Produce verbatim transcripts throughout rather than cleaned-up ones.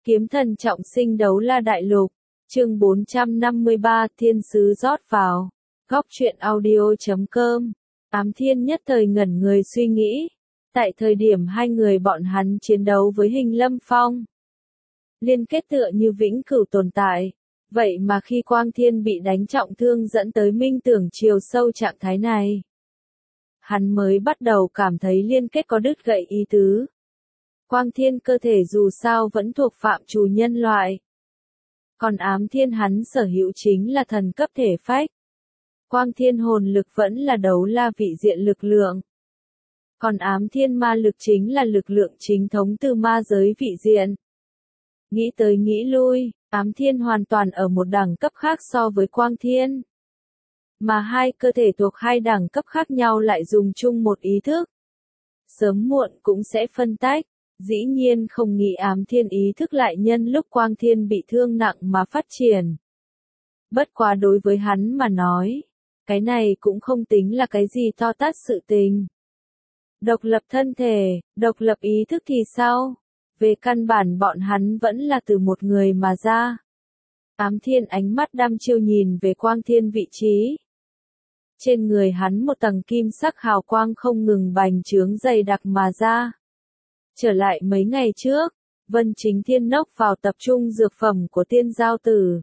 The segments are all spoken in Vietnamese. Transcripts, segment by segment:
Kiếm thần trọng sinh đấu la đại lục, chương bốn trăm năm mươi ba thiên sứ rót vào, góc truyện audio chấm com, Ám Thiên nhất thời ngẩn người suy nghĩ, tại thời điểm hai người bọn hắn chiến đấu với Hình Lâm Phong. Liên kết tựa như vĩnh cửu tồn tại, vậy mà khi Quang Thiên bị đánh trọng thương dẫn tới minh tưởng chiều sâu trạng thái này. Hắn mới bắt đầu cảm thấy liên kết có đứt gãy ý tứ. Quang Thiên cơ thể dù sao vẫn thuộc phạm trù nhân loại. Còn Ám Thiên hắn sở hữu chính là thần cấp thể phách. Quang Thiên hồn lực vẫn là đấu la vị diện lực lượng. Còn Ám Thiên ma lực chính là lực lượng chính thống từ ma giới vị diện. Nghĩ tới nghĩ lui, Ám Thiên hoàn toàn ở một đẳng cấp khác so với Quang Thiên. Mà hai cơ thể thuộc hai đẳng cấp khác nhau lại dùng chung một ý thức. Sớm muộn cũng sẽ phân tách. Dĩ nhiên không nghĩ Ám Thiên ý thức lại nhân lúc Quang Thiên bị thương nặng mà phát triển. Bất quá đối với hắn mà nói, cái này cũng không tính là cái gì to tát sự tình. Độc lập thân thể, độc lập ý thức thì sao? Về căn bản bọn hắn vẫn là từ một người mà ra. Ám Thiên ánh mắt đăm chiêu nhìn về Quang Thiên vị trí. Trên người hắn một tầng kim sắc hào quang không ngừng bành trướng dày đặc mà ra. Trở lại mấy ngày trước, Vân Chính Thiên nốc vào tập trung dược phẩm của Tiên Giao Tử.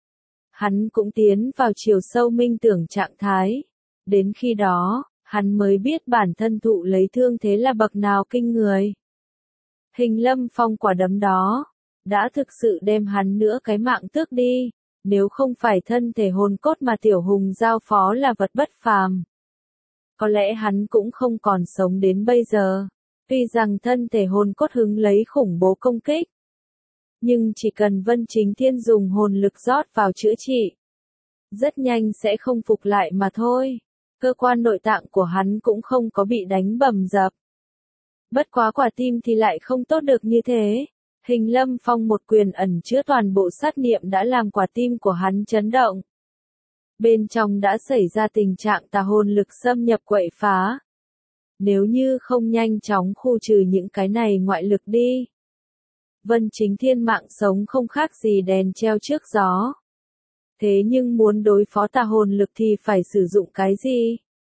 Hắn cũng tiến vào chiều sâu minh tưởng trạng thái. Đến khi đó, hắn mới biết bản thân thụ lấy thương thế là bậc nào kinh người. Hình Lâm Phong quả đấm đó, đã thực sự đem hắn nữa cái mạng tước đi, nếu không phải thân thể hồn cốt mà Tiểu Hùng giao phó là vật bất phàm. Có lẽ hắn cũng không còn sống đến bây giờ. Tuy rằng thân thể hồn cốt hứng lấy khủng bố công kích. Nhưng chỉ cần Vân Chính Thiên dùng hồn lực rót vào chữa trị. Rất nhanh sẽ không phục lại mà thôi. Cơ quan nội tạng của hắn cũng không có bị đánh bầm dập. Bất quá quả tim thì lại không tốt được như thế. Hình Lâm Phong một quyền ẩn chứa toàn bộ sát niệm đã làm quả tim của hắn chấn động. Bên trong đã xảy ra tình trạng tà hồn lực xâm nhập quậy phá. Nếu như không nhanh chóng khu trừ những cái này ngoại lực đi. Vân Chính Thiên mạng sống không khác gì đèn treo trước gió. Thế nhưng muốn đối phó tà hồn lực thì phải sử dụng cái gì?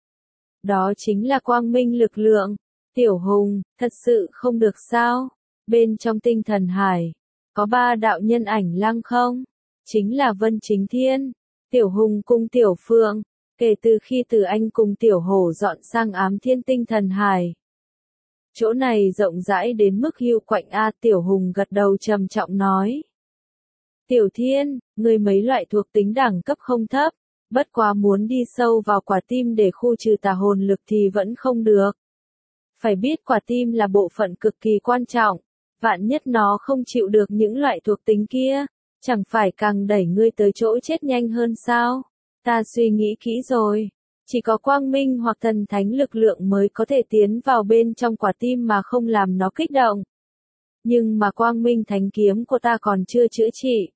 Đó chính là quang minh lực lượng. Tiểu Hùng, thật sự không được sao? Bên trong tinh thần hải, có ba đạo nhân ảnh lăng không? Chính là Vân Chính Thiên, Tiểu Hùng cùng Tiểu Phượng. Kể từ khi Từ Anh cùng Tiểu Hổ dọn sang Ám Thiên tinh thần hải. Chỗ này rộng rãi đến mức hưu quạnh a. Tiểu Hùng gật đầu trầm trọng nói. Tiểu Thiên, người mấy loại thuộc tính đẳng cấp không thấp, bất quá muốn đi sâu vào quả tim để khu trừ tà hồn lực thì vẫn không được. Phải biết quả tim là bộ phận cực kỳ quan trọng, vạn nhất nó không chịu được những loại thuộc tính kia, chẳng phải càng đẩy ngươi tới chỗ chết nhanh hơn sao? Ta suy nghĩ kỹ rồi, chỉ có quang minh hoặc thần thánh lực lượng mới có thể tiến vào bên trong quả tim mà không làm nó kích động. Nhưng mà quang minh thánh kiếm của ta còn chưa chữa trị.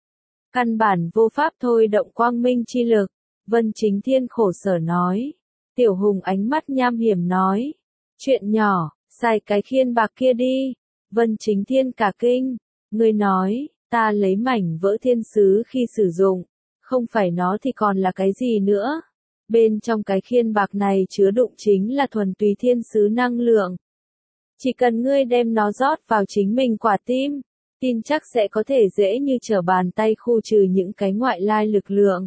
Căn bản vô pháp thôi động quang minh chi lực, Vân Chính Thiên khổ sở nói. Tiểu Hùng ánh mắt nham hiểm nói. Chuyện nhỏ, xài cái khiên bạc kia đi. Vân Chính Thiên cả kinh, người nói, ta lấy mảnh vỡ thiên sứ khi sử dụng. Không phải nó thì còn là cái gì nữa. Bên trong cái khiên bạc này chứa đựng chính là thuần túy thiên sứ năng lượng. Chỉ cần ngươi đem nó rót vào chính mình quả tim, tin chắc sẽ có thể dễ như trở bàn tay khu trừ những cái ngoại lai lực lượng.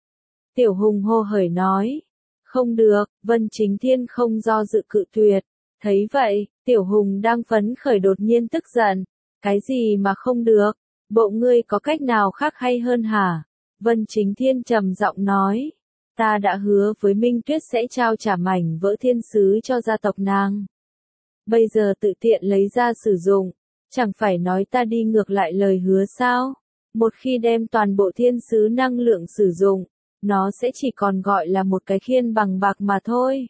Tiểu Hùng hô hởi nói. Không được, Vân Chính Thiên không do dự cự tuyệt. Thấy vậy, Tiểu Hùng đang phấn khởi đột nhiên tức giận. Cái gì mà không được? Bộ ngươi có cách nào khác hay hơn hả? Vân Chính Thiên trầm giọng nói, ta đã hứa với Minh Tuyết sẽ trao trả mảnh vỡ thiên sứ cho gia tộc nàng. Bây giờ tự tiện lấy ra sử dụng, chẳng phải nói ta đi ngược lại lời hứa sao? Một khi đem toàn bộ thiên sứ năng lượng sử dụng, nó sẽ chỉ còn gọi là một cái khiên bằng bạc mà thôi.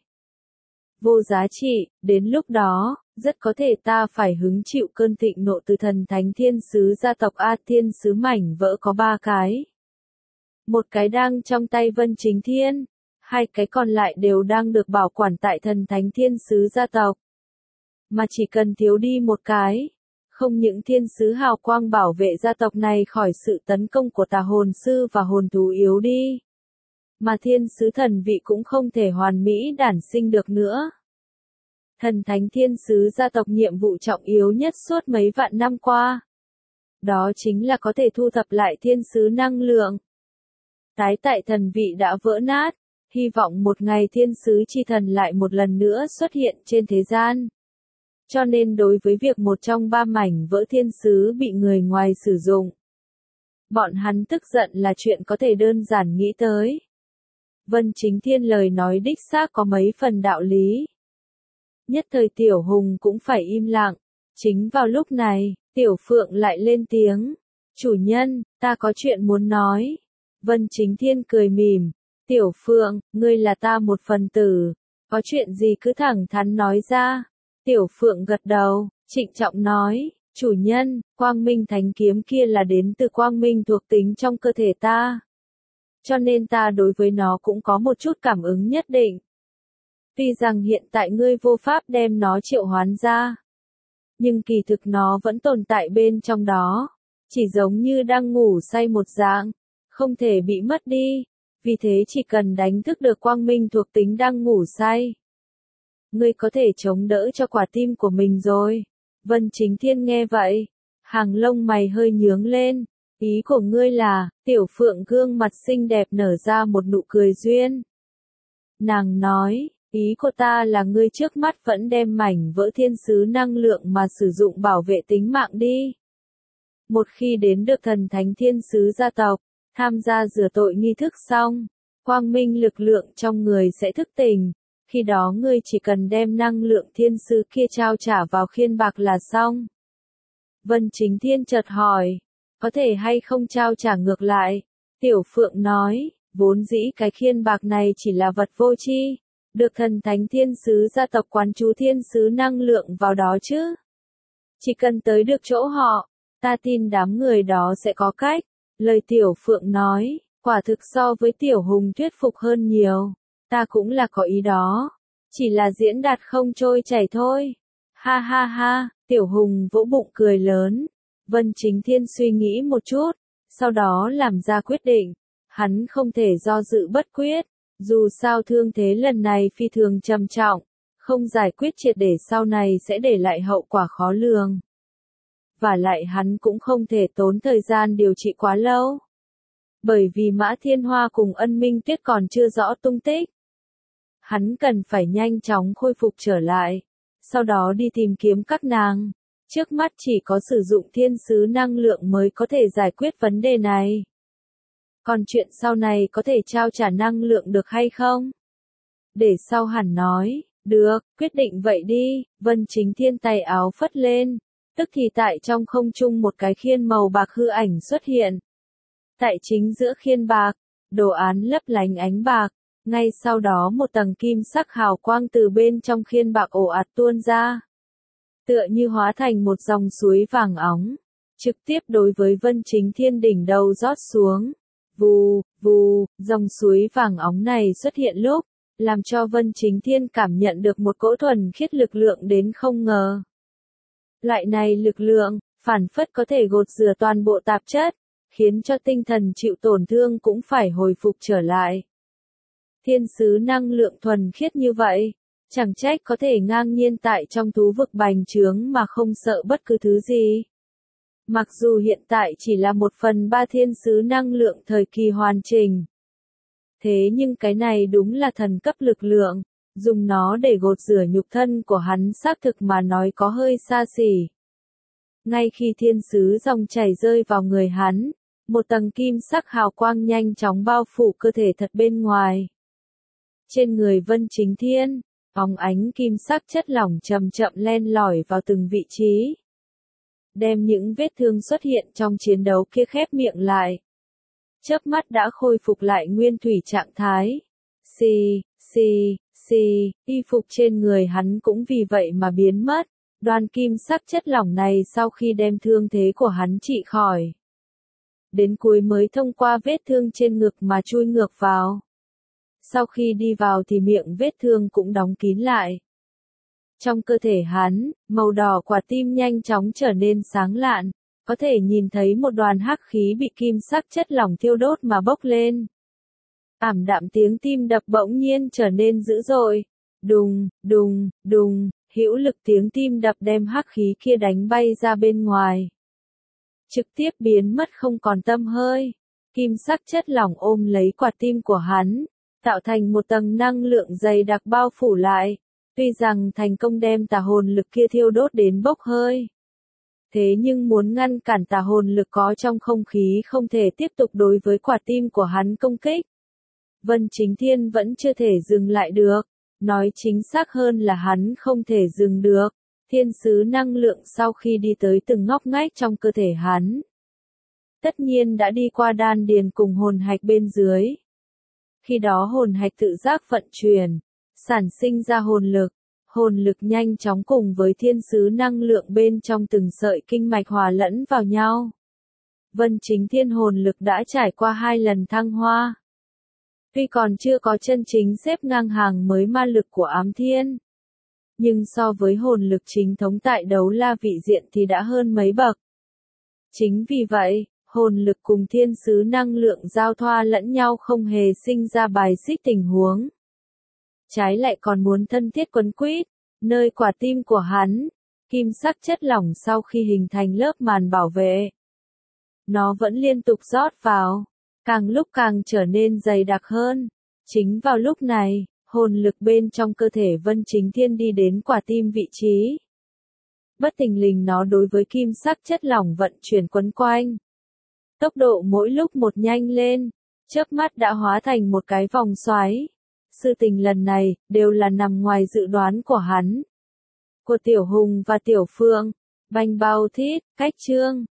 Vô giá trị, đến lúc đó, rất có thể ta phải hứng chịu cơn thịnh nộ từ thần thánh thiên sứ gia tộc A. Thiên sứ mảnh vỡ có ba cái. Một cái đang trong tay Vân Chính Thiên, hai cái còn lại đều đang được bảo quản tại thần thánh thiên sứ gia tộc. Mà chỉ cần thiếu đi một cái, Không những thiên sứ hào quang bảo vệ gia tộc này khỏi sự tấn công của tà hồn sư và hồn thú yếu đi, mà thiên sứ thần vị cũng không thể hoàn mỹ đản sinh được nữa. Thần thánh thiên sứ gia tộc nhiệm vụ trọng yếu nhất suốt mấy vạn năm qua, đó chính là có thể thu thập lại thiên sứ năng lượng. Tái tại thần vị đã vỡ nát, hy vọng một ngày thiên sứ chi thần lại một lần nữa xuất hiện trên thế gian. Cho nên đối với việc một trong ba mảnh vỡ thiên sứ bị người ngoài sử dụng, bọn hắn tức giận là chuyện có thể đơn giản nghĩ tới. Vân Chính Thiên lời nói đích xác có mấy phần đạo lý. Nhất thời Tiểu Hùng cũng phải im lặng. Chính vào lúc này, Tiểu Phượng lại lên tiếng. Chủ nhân, ta có chuyện muốn nói. Vân Chính Thiên cười mỉm. Tiểu Phượng, ngươi là ta một phần tử. Có chuyện gì cứ thẳng thắn nói ra. Tiểu Phượng gật đầu, trịnh trọng nói. Chủ nhân, quang minh thánh kiếm kia là đến từ quang minh thuộc tính trong cơ thể ta. Cho nên ta đối với nó cũng có một chút cảm ứng nhất định. Tuy rằng hiện tại ngươi vô pháp đem nó triệu hoán ra, nhưng kỳ thực nó vẫn tồn tại bên trong đó, chỉ giống như đang ngủ say một dạng, không thể bị mất đi, vì thế chỉ cần đánh thức được quang minh thuộc tính đang ngủ say, ngươi có thể chống đỡ cho quả tim của mình rồi. Vân Chính Thiên nghe vậy, hàng lông mày hơi nhướng lên. Ý của ngươi là, Tiểu Phượng gương mặt xinh đẹp nở ra một nụ cười duyên. Nàng nói, ý của ta là ngươi trước mắt vẫn đem mảnh vỡ thiên sứ năng lượng mà sử dụng bảo vệ tính mạng đi. Một khi đến được thần thánh thiên sứ gia tộc, tham gia rửa tội nghi thức xong, quang minh lực lượng trong người sẽ thức tỉnh. Khi đó ngươi chỉ cần đem năng lượng thiên sứ kia trao trả vào khiên bạc là xong. Vân Chính Thiên chợt hỏi. Có thể hay không trao trả ngược lại? Tiểu Phượng nói, vốn dĩ cái khiên bạc này chỉ là vật vô tri, được thần thánh thiên sứ gia tộc quán chú thiên sứ năng lượng vào đó chứ. Chỉ cần tới được chỗ họ, ta tin đám người đó sẽ có cách. Lời Tiểu Phượng nói, quả thực so với Tiểu Hùng thuyết phục hơn nhiều. Ta cũng là có ý đó, chỉ là diễn đạt không trôi chảy thôi. Ha ha ha, Tiểu Hùng vỗ bụng cười lớn. Vân Chính Thiên suy nghĩ một chút, sau đó làm ra quyết định. Hắn không thể do dự bất quyết, dù sao thương thế lần này phi thường trầm trọng, không giải quyết triệt để sau này sẽ để lại hậu quả khó lường. Và lại hắn cũng không thể tốn thời gian điều trị quá lâu. Bởi vì Mã Thiên Hoa cùng Ân Minh Tuyết còn chưa rõ tung tích. Hắn cần phải nhanh chóng khôi phục trở lại, sau đó đi tìm kiếm các nàng. Trước mắt chỉ có sử dụng thiên sứ năng lượng mới có thể giải quyết vấn đề này. Còn chuyện sau này có thể trao trả năng lượng được hay không? Để sau hẳn nói, được, quyết định vậy đi. Vân Chính Thiên tay áo phất lên, tức thì tại trong không trung một cái khiên màu bạc hư ảnh xuất hiện. Tại chính giữa khiên bạc, đồ án lấp lánh ánh bạc, ngay sau đó một tầng kim sắc hào quang từ bên trong khiên bạc ồ ạt tuôn ra. Tựa như hóa thành một dòng suối vàng óng, trực tiếp đối với Vân Chính Thiên đỉnh đầu rót xuống. Vù, vù, dòng suối vàng óng này xuất hiện lúc, làm cho Vân Chính Thiên cảm nhận được một cỗ thuần khiết lực lượng đến không ngờ. Loại này lực lượng, phản phất có thể gột rửa toàn bộ tạp chất, khiến cho tinh thần chịu tổn thương cũng phải hồi phục trở lại. Thiên sứ năng lượng thuần khiết như vậy, chẳng trách có thể ngang nhiên tại trong thú vực bành trướng mà không sợ bất cứ thứ gì. Mặc dù hiện tại chỉ là một phần ba thiên sứ năng lượng thời kỳ hoàn chỉnh. Thế nhưng cái này đúng là thần cấp lực lượng, dùng nó để gột rửa nhục thân của hắn xác thực mà nói có hơi xa xỉ. Ngay khi thiên sứ dòng chảy rơi vào người hắn, một tầng kim sắc hào quang nhanh chóng bao phủ cơ thể thật bên ngoài. Trên người Vân Chính Thiên, óng ánh kim sắc chất lỏng chậm chậm len lỏi vào từng vị trí. Đem những vết thương xuất hiện trong chiến đấu kia khép miệng lại. Chớp mắt đã khôi phục lại nguyên thủy trạng thái. Xì, xì, xì, y phục trên người hắn cũng vì vậy mà biến mất. Đoàn kim sắc chất lỏng này sau khi đem thương thế của hắn trị khỏi, đến cuối mới thông qua vết thương trên ngực mà chui ngược vào. Sau khi đi vào thì miệng vết thương cũng đóng kín lại. Trong cơ thể hắn, màu đỏ quả tim nhanh chóng trở nên sáng lạn, có thể nhìn thấy một đoàn hắc khí bị kim sắc chất lỏng thiêu đốt mà bốc lên. Ảm đạm tiếng tim đập bỗng nhiên trở nên dữ dội. Đùng, đùng, đùng, hữu lực tiếng tim đập đem hắc khí kia đánh bay ra bên ngoài. Trực tiếp biến mất không còn tăm hơi. Kim sắc chất lỏng ôm lấy quả tim của hắn, tạo thành một tầng năng lượng dày đặc bao phủ lại. Tuy rằng thành công đem tà hồn lực kia thiêu đốt đến bốc hơi. Thế nhưng muốn ngăn cản tà hồn lực có trong không khí không thể tiếp tục đối với quả tim của hắn công kích. Vân Chính Thiên vẫn chưa thể dừng lại được. Nói chính xác hơn là hắn không thể dừng được. Thiên sứ năng lượng sau khi đi tới từng ngóc ngách trong cơ thể hắn, tất nhiên đã đi qua đan điền cùng hồn hạch bên dưới. Khi đó hồn hạch tự giác vận chuyển, sản sinh ra hồn lực. Hồn lực nhanh chóng cùng với thiên sứ năng lượng bên trong từng sợi kinh mạch hòa lẫn vào nhau. Vân Chính Thiên hồn lực đã trải qua hai lần thăng hoa. Tuy còn chưa có chân chính xếp ngang hàng mới ma lực của Ám Thiên, nhưng so với hồn lực chính thống tại đấu la vị diện thì đã hơn mấy bậc. Chính vì vậy, hồn lực cùng thiên sứ năng lượng giao thoa lẫn nhau không hề sinh ra bài xích tình huống. Trái lại còn muốn thân thiết quấn quýt, nơi quả tim của hắn, kim sắc chất lỏng sau khi hình thành lớp màn bảo vệ. Nó vẫn liên tục rót vào, càng lúc càng trở nên dày đặc hơn. Chính vào lúc này, hồn lực bên trong cơ thể Vân Chính Thiên đi đến quả tim vị trí. Bất thình lình nó đối với kim sắc chất lỏng vận chuyển quấn quanh. Tốc độ mỗi lúc một nhanh lên, chớp mắt đã hóa thành một cái vòng xoáy. Sự tình lần này, đều là nằm ngoài dự đoán của hắn. Của Tiểu Hùng và Tiểu Phương, banh bao thít, cách chương.